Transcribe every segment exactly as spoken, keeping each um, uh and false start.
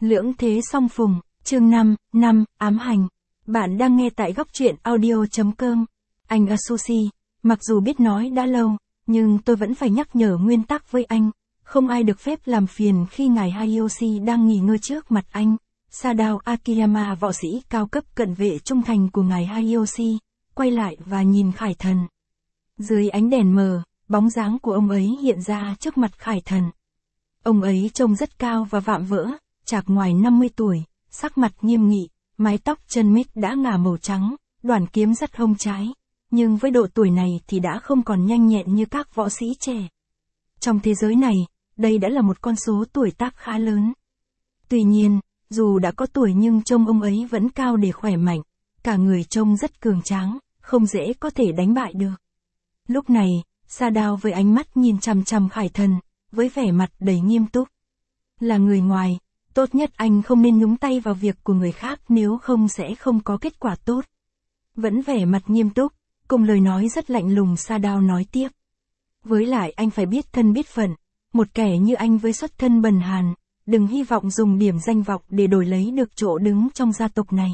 Lưỡng thế song phùng, chương năm, năm, ám hành. Bạn đang nghe tại góc truyện audio.com. Anh Asushi, mặc dù biết nói đã lâu, nhưng tôi vẫn phải nhắc nhở nguyên tắc với anh. Không ai được phép làm phiền khi ngài Hideyoshi đang nghỉ ngơi trước mặt anh. Sadao Akiyama, võ sĩ cao cấp cận vệ trung thành của ngài Hideyoshi, quay lại và nhìn Khải Thần. Dưới ánh đèn mờ, bóng dáng của ông ấy hiện ra trước mặt Khải Thần. Ông ấy trông rất cao và vạm vỡ, chạc ngoài năm mươi tuổi, sắc mặt nghiêm nghị, mái tóc chân mít đã ngả màu trắng, đoản kiếm dắt hông trái. Nhưng với độ tuổi này thì đã không còn nhanh nhẹn như các võ sĩ trẻ. Trong thế giới này, đây đã là một con số tuổi tác khá lớn. Tuy nhiên, dù đã có tuổi nhưng trông ông ấy vẫn cao để khỏe mạnh, cả người trông rất cường tráng, không dễ có thể đánh bại được. Lúc này, Sadao với ánh mắt nhìn chằm chằm Khải Thần, với vẻ mặt đầy nghiêm túc. Là người ngoài, tốt nhất anh không nên nhúng tay vào việc của người khác nếu không sẽ không có kết quả tốt. Vẫn vẻ mặt nghiêm túc, cùng lời nói rất lạnh lùng, Sadao nói tiếp. Với lại anh phải biết thân biết phận, một kẻ như anh với xuất thân bần hàn, đừng hy vọng dùng điểm danh vọng để đổi lấy được chỗ đứng trong gia tộc này.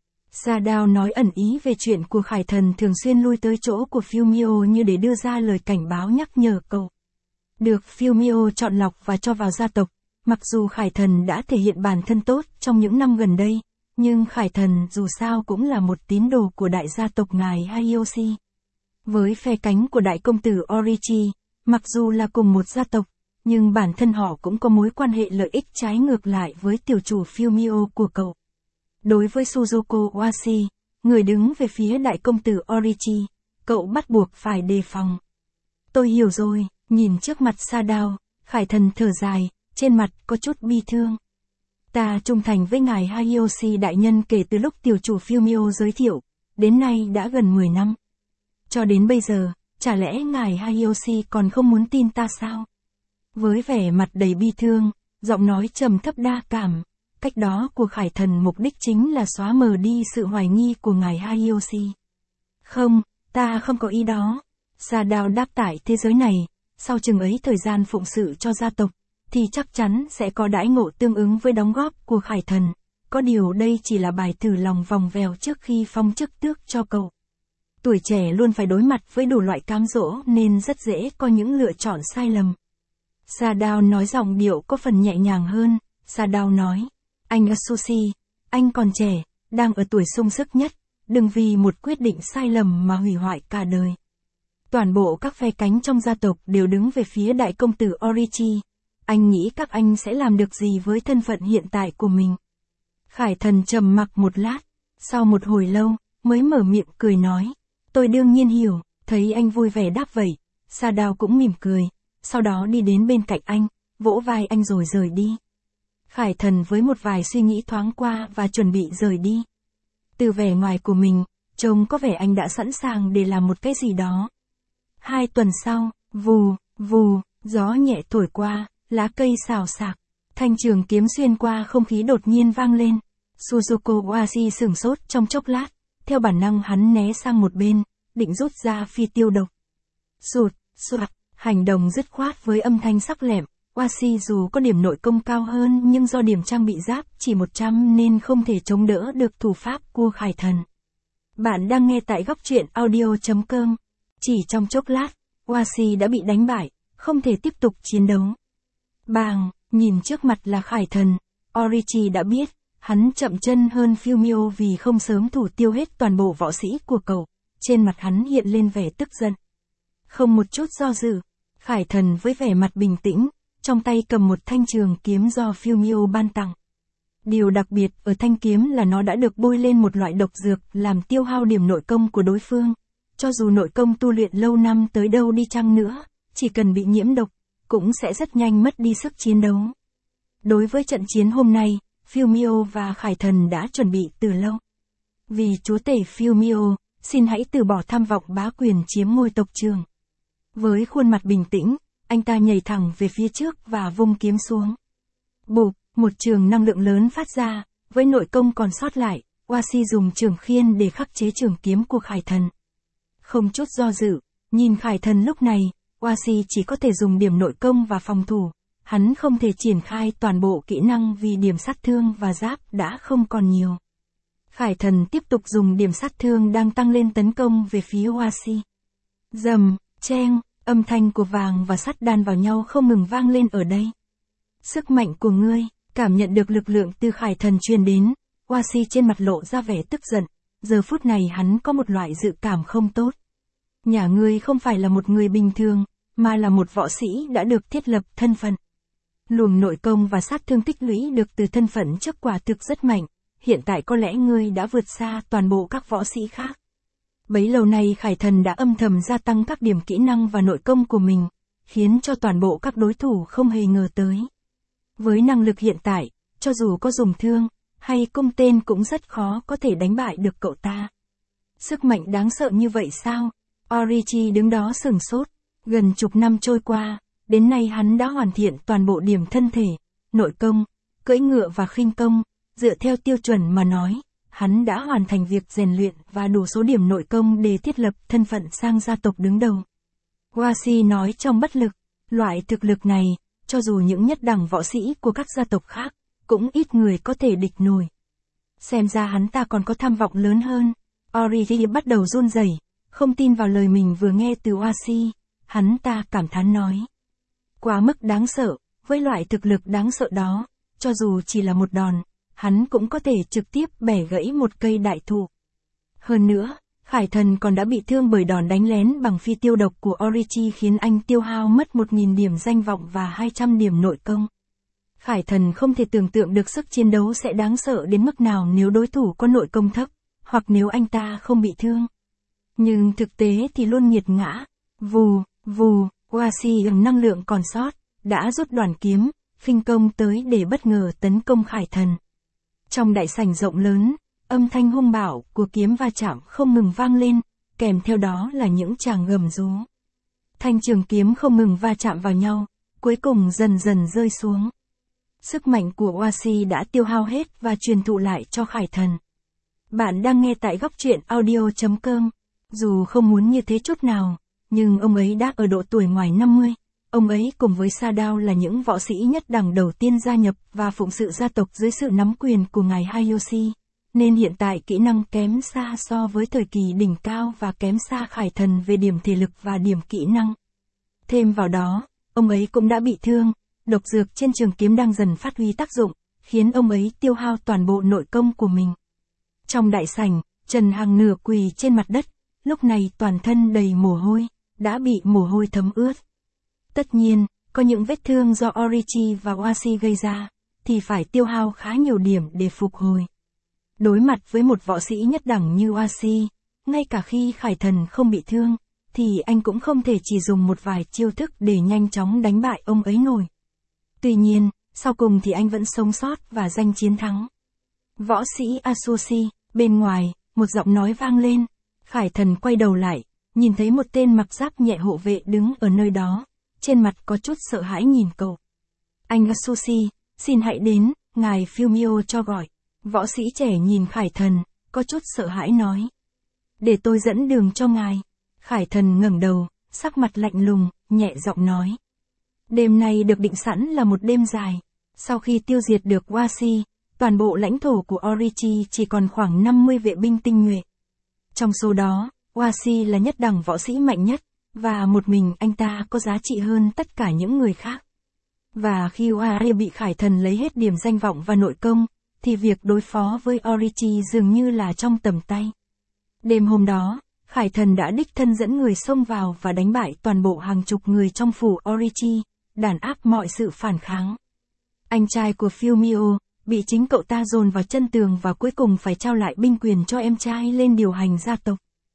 Sadao nói ẩn ý về chuyện của Khải Thần thường xuyên lui tới chỗ của Fumio như để đưa ra lời cảnh báo nhắc nhở cậu. Được Fumio chọn lọc và cho vào gia tộc, mặc dù Khải Thần đã thể hiện bản thân tốt trong những năm gần đây, nhưng Khải Thần dù sao cũng là một tín đồ của đại gia tộc ngài Hideyoshi. Với phe cánh của đại công tử Orichi, mặc dù là cùng một gia tộc, nhưng bản thân họ cũng có mối quan hệ lợi ích trái ngược lại với tiểu chủ Fumio của cậu. Đối với Suzuko Washi, người đứng về phía đại công tử Orichi, cậu bắt buộc phải đề phòng. Tôi hiểu rồi, nhìn trước mặt Sadao, Khải Thần thở dài, trên mặt có chút bi thương. Ta trung thành với ngài Hideyoshi đại nhân kể từ lúc tiểu chủ Fumio giới thiệu, đến nay đã gần mười năm. Cho đến bây giờ, chả lẽ ngài Hideyoshi còn không muốn tin ta sao? Với vẻ mặt đầy bi thương, giọng nói trầm thấp đa cảm, cách đó của Khải Thần mục đích chính là xóa mờ đi sự hoài nghi của ngài Hideyoshi. Không, ta không có ý đó. Sadao đáp, tại thế giới này, sau chừng ấy thời gian phụng sự cho gia tộc, thì chắc chắn sẽ có đãi ngộ tương ứng với đóng góp của Khải Thần. Có điều đây chỉ là bài thử lòng vòng vèo trước khi phong chức tước cho cậu. Tuổi trẻ luôn phải đối mặt với đủ loại cám dỗ nên rất dễ có những lựa chọn sai lầm. Sadao nói giọng điệu có phần nhẹ nhàng hơn. Sadao nói, anh Asushi, anh còn trẻ, đang ở tuổi sung sức nhất, đừng vì một quyết định sai lầm mà hủy hoại cả đời. Toàn bộ các phe cánh trong gia tộc đều đứng về phía đại công tử Orichi. Anh nghĩ các anh sẽ làm được gì với thân phận hiện tại của mình? Khải Thần trầm mặc một lát, sau một hồi lâu, mới mở miệng cười nói. Tôi đương nhiên hiểu, thấy anh vui vẻ đáp vậy. Sadao cũng mỉm cười, sau đó đi đến bên cạnh anh, vỗ vai anh rồi rời đi. Khải Thần với một vài suy nghĩ thoáng qua và chuẩn bị rời đi. Từ vẻ ngoài của mình, trông có vẻ anh đã sẵn sàng để làm một cái gì đó. Hai tuần sau, vù, vù, gió nhẹ thổi qua, lá cây xào xạc, thanh trường kiếm xuyên qua không khí đột nhiên vang lên. Suzuko Washi sửng sốt trong chốc lát, theo bản năng hắn né sang một bên, định rút ra phi tiêu độc. Sụt, soạt, hành động dứt khoát với âm thanh sắc lẹm. Washi dù có điểm nội công cao hơn nhưng do điểm trang bị giáp chỉ một trăm nên không thể chống đỡ được thủ pháp của Khải Thần. Bạn đang nghe tại góc truyện audio.com. Chỉ trong chốc lát, Washi đã bị đánh bại, không thể tiếp tục chiến đấu. Bàng, nhìn trước mặt là Khải Thần, Orichi đã biết, hắn chậm chân hơn Fumio vì không sớm thủ tiêu hết toàn bộ võ sĩ của cậu. Trên mặt hắn hiện lên vẻ tức giận. Không một chút do dự, Khải Thần với vẻ mặt bình tĩnh, trong tay cầm một thanh trường kiếm do Fumio ban tặng. Điều đặc biệt ở thanh kiếm là nó đã được bôi lên một loại độc dược làm tiêu hao điểm nội công của đối phương. Cho dù nội công tu luyện lâu năm tới đâu đi chăng nữa, chỉ cần bị nhiễm độc, cũng sẽ rất nhanh mất đi sức chiến đấu. Đối với trận chiến hôm nay, Fumio và Khải Thần đã chuẩn bị từ lâu. Vì chúa tể Fumio, xin hãy từ bỏ tham vọng bá quyền chiếm ngôi tộc trưởng. Với khuôn mặt bình tĩnh, anh ta nhảy thẳng về phía trước và vung kiếm xuống. Bụp, một trường năng lượng lớn phát ra, với nội công còn sót lại, Washi dùng trường khiên để khắc chế trường kiếm của Khải Thần. Không chút do dự, nhìn Khải Thần lúc này, Washi chỉ có thể dùng điểm nội công và phòng thủ. hắn không thể triển khai toàn bộ kỹ năng vì điểm sát thương và giáp đã không còn nhiều. Khải thần tiếp tục dùng điểm sát thương đang tăng lên tấn công về phía Oasis. Rầm, cheng, âm thanh của vàng và sắt đan vào nhau không ngừng vang lên ở đây. Sức mạnh của ngươi, cảm nhận được lực lượng từ Khải thần truyền đến, Oasis trên mặt lộ ra vẻ tức giận, giờ phút này hắn có một loại dự cảm không tốt. Nhà ngươi không phải là một người bình thường, mà là một võ sĩ đã được thiết lập thân phận. Luồng nội công và sát thương tích lũy được từ thân phận trước quả thực rất mạnh, hiện tại có lẽ ngươi đã vượt xa toàn bộ các võ sĩ khác. Bấy lâu nay Khải thần đã âm thầm gia tăng các điểm kỹ năng và nội công của mình, khiến cho toàn bộ các đối thủ không hề ngờ tới. Với năng lực hiện tại, cho dù có dùng thương, hay cung tên cũng rất khó có thể đánh bại được cậu ta. Sức mạnh đáng sợ như vậy sao? Orichi đứng đó sửng sốt, gần chục năm trôi qua, đến nay hắn đã hoàn thiện toàn bộ điểm thân thể, nội công, cưỡi ngựa và khinh công, dựa theo tiêu chuẩn mà nói, hắn đã hoàn thành việc rèn luyện và đủ số điểm nội công để thiết lập thân phận sang gia tộc đứng đầu. Oasis nói trong bất lực, loại thực lực này, cho dù những nhất đẳng võ sĩ của các gia tộc khác, cũng ít người có thể địch nổi. Xem ra hắn ta còn có tham vọng lớn hơn. Orichi bắt đầu run rẩy, không tin vào lời mình vừa nghe từ Oasis, hắn ta cảm thán nói. Quá mức đáng sợ, với loại thực lực đáng sợ đó, cho dù chỉ là một đòn, hắn cũng có thể trực tiếp bẻ gãy một cây đại thụ. Hơn nữa, Khải thần còn đã bị thương bởi đòn đánh lén bằng phi tiêu độc của Orichi khiến anh tiêu hao mất một nghìn điểm danh vọng và hai trăm điểm nội công. Khải thần không thể tưởng tượng được sức chiến đấu sẽ đáng sợ đến mức nào nếu đối thủ có nội công thấp, hoặc nếu anh ta không bị thương. Nhưng thực tế thì luôn nghiệt ngã. Vù, vù, Oasis gần năng lượng còn sót, đã rút đoàn kiếm, khinh công tới để bất ngờ tấn công Khải thần. Trong đại sảnh rộng lớn, âm thanh hung bạo của kiếm va chạm không ngừng vang lên, kèm theo đó là những tràng gầm rú. Thanh trường kiếm không ngừng va chạm vào nhau, cuối cùng dần dần rơi xuống. Sức mạnh của Oasis đã tiêu hao hết và truyền thụ lại cho Khải thần. Bạn đang nghe tại góc truyện audio chấm com. Dù không muốn như thế chút nào, nhưng ông ấy đã ở độ tuổi ngoài năm mươi. Ông ấy cùng với Sadao là những võ sĩ nhất đẳng đầu tiên gia nhập và phụng sự gia tộc dưới sự nắm quyền của ngài Hayashi, nên hiện tại kỹ năng kém xa so với thời kỳ đỉnh cao và kém xa Khải thần về điểm thể lực và điểm kỹ năng. Thêm vào đó, ông ấy cũng đã bị thương, độc dược trên trường kiếm đang dần phát huy tác dụng, khiến ông ấy tiêu hao toàn bộ nội công của mình. Trong đại sảnh, Trần Hằng nửa quỳ trên mặt đất, lúc này toàn thân đầy mồ hôi, đã bị mồ hôi thấm ướt. Tất nhiên, có những vết thương do Orichi và Oasis gây ra, thì phải tiêu hao khá nhiều điểm để phục hồi. Đối mặt với một võ sĩ nhất đẳng như Oasis, ngay cả khi Khải thần không bị thương, thì anh cũng không thể chỉ dùng một vài chiêu thức để nhanh chóng đánh bại ông ấy nổi. Tuy nhiên, sau cùng thì anh vẫn sống sót và giành chiến thắng. Võ sĩ Asushi, bên ngoài, một giọng nói vang lên. Khải thần quay đầu lại, nhìn thấy một tên mặc giáp nhẹ hộ vệ đứng ở nơi đó, trên mặt có chút sợ hãi nhìn cậu. Anh Asushi, xin hãy đến, ngài Fumio cho gọi. Võ sĩ trẻ nhìn Khải thần, có chút sợ hãi nói. Để tôi dẫn đường cho ngài. Khải thần ngẩng đầu, sắc mặt lạnh lùng, nhẹ giọng nói. Đêm nay được định sẵn là một đêm dài. Sau khi tiêu diệt được Oasis, toàn bộ lãnh thổ của Orichi chỉ còn khoảng năm mươi vệ binh tinh nhuệ. Trong số đó, Oasis là nhất đẳng võ sĩ mạnh nhất, và một mình anh ta có giá trị hơn tất cả những người khác. Và khi Oasis bị Khải thần lấy hết điểm danh vọng và nội công, thì việc đối phó với Orichi dường như là trong tầm tay. Đêm hôm đó, Khải thần đã đích thân dẫn người xông vào và đánh bại toàn bộ hàng chục người trong phủ Orichi, đàn áp mọi sự phản kháng. Anh trai của Fumio, bị chính cậu ta dồn vào chân tường và cuối cùng phải trao lại binh quyền cho em trai lên điều hành gia tộc.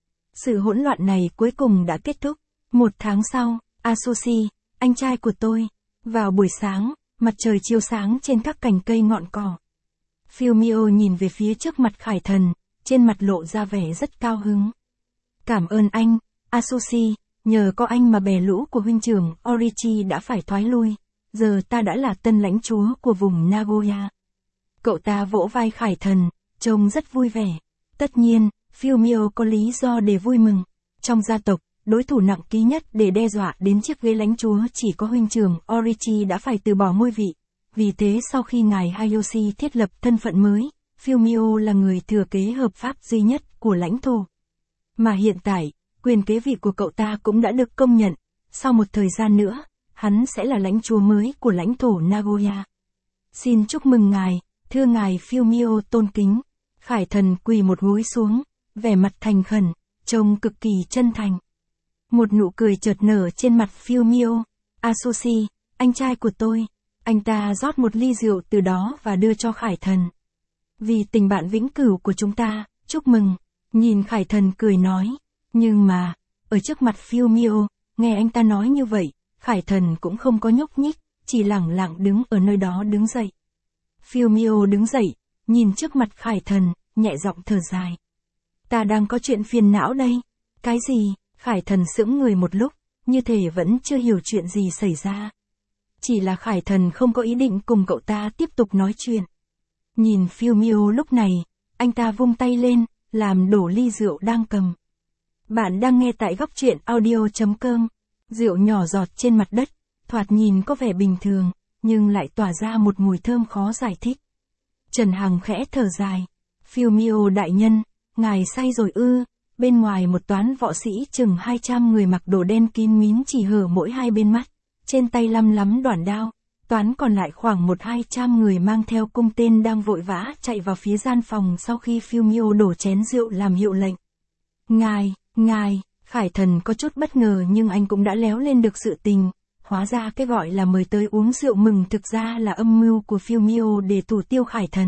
Sự hỗn loạn này cuối cùng đã kết thúc. Một tháng sau, Asushi, anh trai của tôi, vào buổi sáng, mặt trời chiếu sáng trên các cành cây ngọn cỏ. Fumio nhìn về phía trước mặt Khải thần, trên mặt lộ ra vẻ rất cao hứng. Cảm ơn anh, Asushi, nhờ có anh mà bè lũ của huynh trưởng Orichi đã phải thoái lui, giờ ta đã là tân lãnh chúa của vùng Nagoya. Cậu ta vỗ vai Khải thần, trông rất vui vẻ. Tất nhiên, Fumio có lý do để vui mừng. Trong gia tộc, đối thủ nặng ký nhất để đe dọa đến chiếc ghế lãnh chúa chỉ có huynh trưởng Orochi đã phải từ bỏ ngôi vị. Vì thế sau khi ngài Hideyoshi thiết lập thân phận mới, Fumio là người thừa kế hợp pháp duy nhất của lãnh thổ. Mà hiện tại, quyền kế vị của cậu ta cũng đã được công nhận, sau một thời gian nữa, hắn sẽ là lãnh chúa mới của lãnh thổ Nagoya. Xin chúc mừng ngài, thưa ngài Fumio tôn kính. Khải thần quỳ một gối xuống, vẻ mặt thành khẩn, trông cực kỳ chân thành. Một nụ cười chợt nở trên mặt Fumio. Asushi, anh trai của tôi. Anh ta rót một ly rượu từ đó và đưa cho Khải thần. Vì tình bạn vĩnh cửu của chúng ta, chúc mừng. Nhìn Khải thần cười nói. Nhưng mà, ở trước mặt Fumio, nghe anh ta nói như vậy, Khải thần cũng không có nhúc nhích, chỉ lẳng lặng đứng ở nơi đó đứng dậy. Fumio đứng dậy, nhìn trước mặt Khải thần, nhẹ giọng thở dài. Ta đang có chuyện phiền não đây. Cái gì? Khải thần sững người một lúc, như thể vẫn chưa hiểu chuyện gì xảy ra. Chỉ là Khải thần không có ý định cùng cậu ta tiếp tục nói chuyện. Nhìn Fumio lúc này, anh ta vung tay lên, làm đổ ly rượu đang cầm. Bạn đang nghe tại góc truyện audio chấm com. Rượu nhỏ giọt trên mặt đất, thoạt nhìn có vẻ bình thường, nhưng lại tỏa ra một mùi thơm khó giải thích. Trần Hằng khẽ thở dài. Fumio đại nhân, ngài say rồi ư? Bên ngoài một toán võ sĩ chừng hai trăm người mặc đồ đen kín mít chỉ hở mỗi hai bên mắt, trên tay lăm lắm đoản đao. Toán còn lại khoảng một hai trăm người mang theo cung tên đang vội vã chạy vào phía gian phòng sau khi Fumio đổ chén rượu làm hiệu lệnh. Ngài, ngài, Khải thần có chút bất ngờ nhưng anh cũng đã léo lên được sự tình. Hóa ra cái gọi là mời tới uống rượu mừng thực ra là âm mưu của Fumio để thủ tiêu Khải thần.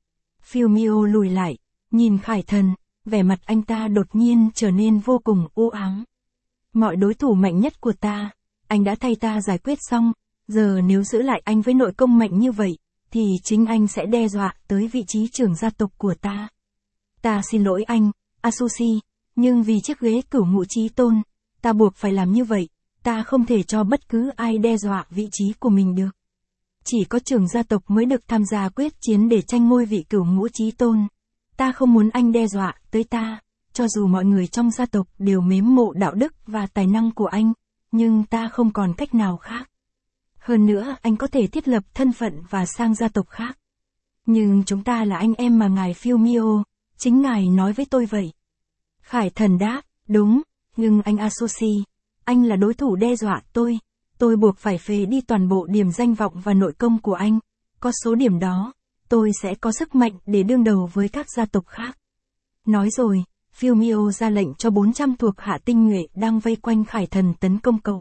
Fumio lùi lại, nhìn Khải thần, vẻ mặt anh ta đột nhiên trở nên vô cùng u ám. Mọi đối thủ mạnh nhất của ta, anh đã thay ta giải quyết xong, giờ nếu giữ lại anh với nội công mạnh như vậy, thì chính anh sẽ đe dọa tới vị trí trưởng gia tộc của ta. Ta xin lỗi anh, Asushi, nhưng vì chiếc ghế cửu ngũ chí tôn, ta buộc phải làm như vậy, ta không thể cho bất cứ ai đe dọa vị trí của mình được. Chỉ có trưởng gia tộc mới được tham gia quyết chiến để tranh ngôi vị cửu ngũ chí tôn. Ta không muốn anh đe dọa tới ta, cho dù mọi người trong gia tộc đều mến mộ đạo đức và tài năng của anh, nhưng ta không còn cách nào khác. Hơn nữa anh có thể thiết lập thân phận và sang gia tộc khác. Nhưng chúng ta là anh em mà ngài Fumio, chính ngài nói với tôi vậy. Khải thần đáp, đúng, nhưng anh Asushi, anh là đối thủ đe dọa tôi, tôi buộc phải phế đi toàn bộ điểm danh vọng và nội công của anh, có số điểm đó, tôi sẽ có sức mạnh để đương đầu với các gia tộc khác. Nói rồi, Fumio ra lệnh cho bốn trăm thuộc hạ tinh nhuệ đang vây quanh Khải thần tấn công cậu.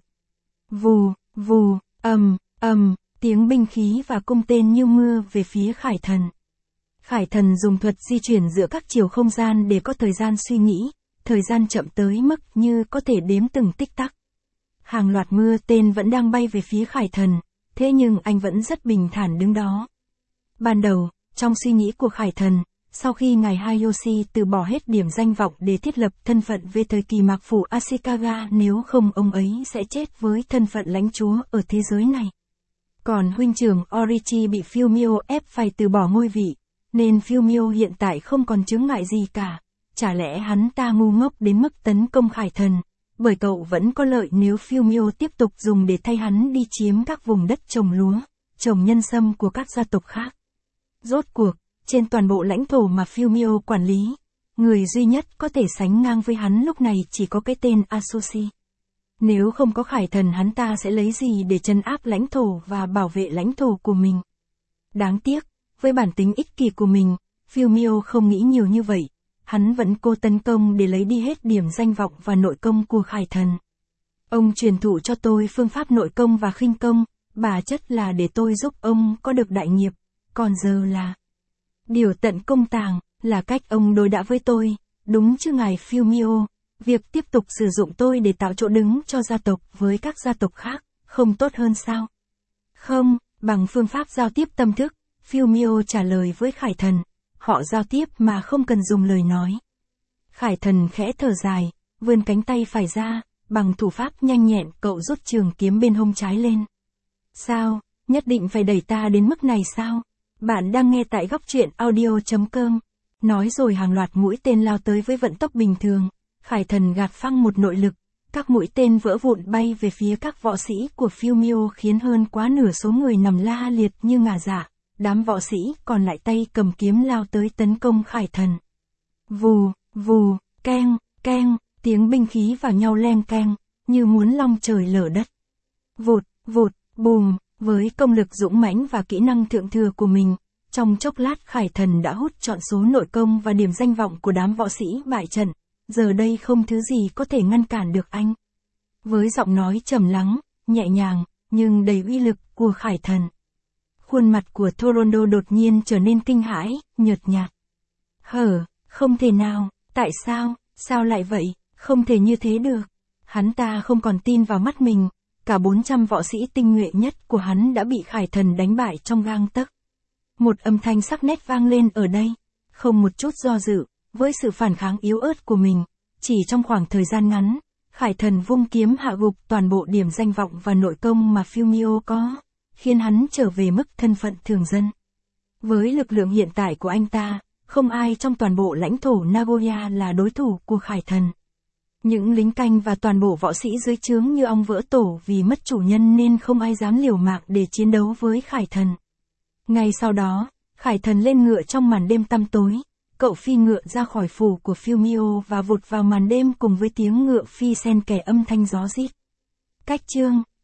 Vù, vù, ầm, ầm, tiếng binh khí và cung tên như mưa về phía Khải thần. Khải thần dùng thuật di chuyển giữa các chiều không gian để có thời gian suy nghĩ, thời gian chậm tới mức như có thể đếm từng tích tắc. Hàng loạt mưa tên vẫn đang bay về phía Khải thần, thế nhưng anh vẫn rất bình thản đứng đó. Ban đầu, trong suy nghĩ của Khải thần, sau khi ngài Hideyoshi từ bỏ hết điểm danh vọng để thiết lập thân phận về thời kỳ mạc phủ Ashikaga, nếu không ông ấy sẽ chết với thân phận lãnh chúa ở thế giới này. Còn huynh trưởng Orochi bị Fumio ép phải từ bỏ ngôi vị, nên Fumio hiện tại không còn chướng ngại gì cả. Chả lẽ hắn ta ngu ngốc đến mức tấn công Khải thần, bởi cậu vẫn có lợi nếu Fumio tiếp tục dùng để thay hắn đi chiếm các vùng đất trồng lúa, trồng nhân sâm của các gia tộc khác. Rốt cuộc, trên toàn bộ lãnh thổ mà Fumio quản lý, người duy nhất có thể sánh ngang với hắn lúc này chỉ có cái tên Asushi. Nếu không có Khải thần hắn ta sẽ lấy gì để trấn áp lãnh thổ và bảo vệ lãnh thổ của mình. Đáng tiếc, với bản tính ích kỷ của mình, Fumio không nghĩ nhiều như vậy. Hắn vẫn cố tấn công để lấy đi hết điểm danh vọng và nội công của Khải thần. Ông truyền thụ cho tôi phương pháp nội công và khinh công, bản chất là để tôi giúp ông có được đại nghiệp, còn giờ là điều tận công tàng, là cách ông đối đãi với tôi, đúng chứ ngài Fumio, việc tiếp tục sử dụng tôi để tạo chỗ đứng cho gia tộc với các gia tộc khác, không tốt hơn sao? Không, bằng phương pháp giao tiếp tâm thức, Fumio trả lời với Khải thần. Họ giao tiếp mà không cần dùng lời nói. Khải thần khẽ thở dài, vươn cánh tay phải ra, bằng thủ pháp nhanh nhẹn cậu rút trường kiếm bên hông trái lên. Sao, nhất định phải đẩy ta đến mức này sao? Bạn đang nghe tại góc truyện audio chấm com. Nói rồi hàng loạt mũi tên lao tới với vận tốc bình thường. Khải thần gạt phăng một nội lực, Các mũi tên vỡ vụn bay về phía các võ sĩ của Fumio khiến hơn quá nửa số người nằm la liệt như ngả dạ. Đám võ sĩ còn lại tay cầm kiếm lao tới tấn công Khải Thần. Vù, vù, keng, keng, tiếng binh khí vào nhau leng keng, như muốn long trời lở đất. Vụt, vụt, bùm, với công lực dũng mãnh và kỹ năng thượng thừa của mình, trong chốc lát Khải Thần đã hút trọn số nội công và điểm danh vọng của đám võ sĩ bại trận, giờ đây không thứ gì có thể ngăn cản được anh. Với giọng nói trầm lắng, nhẹ nhàng, nhưng đầy uy lực của Khải Thần. Khuôn mặt của Toronto đột nhiên trở nên kinh hãi, nhợt nhạt. Hở, không thể nào, tại sao, sao lại vậy, không thể như thế được. Hắn ta không còn tin vào mắt mình, cả bốn trăm võ sĩ tinh nhuệ nhất của hắn đã bị Khải Thần đánh bại trong gang tấc. Một âm thanh sắc nét vang lên ở đây, không một chút do dự, với sự phản kháng yếu ớt của mình, chỉ trong khoảng thời gian ngắn, Khải Thần vung kiếm hạ gục toàn bộ điểm danh vọng và nội công mà Fumio có, khiến hắn trở về mức thân phận thường dân. Với lực lượng hiện tại của anh ta, không ai trong toàn bộ lãnh thổ Nagoya là đối thủ của Khải Thần. Những lính canh và toàn bộ võ sĩ dưới trướng như ong vỡ tổ vì mất chủ nhân nên không ai dám liều mạng để chiến đấu với Khải Thần. Ngay sau đó, Khải Thần lên ngựa trong màn đêm tăm tối, cậu phi ngựa ra khỏi phủ của Fumio và vụt vào màn đêm cùng với tiếng ngựa phi xen kẽ âm thanh gió rít. Cách chương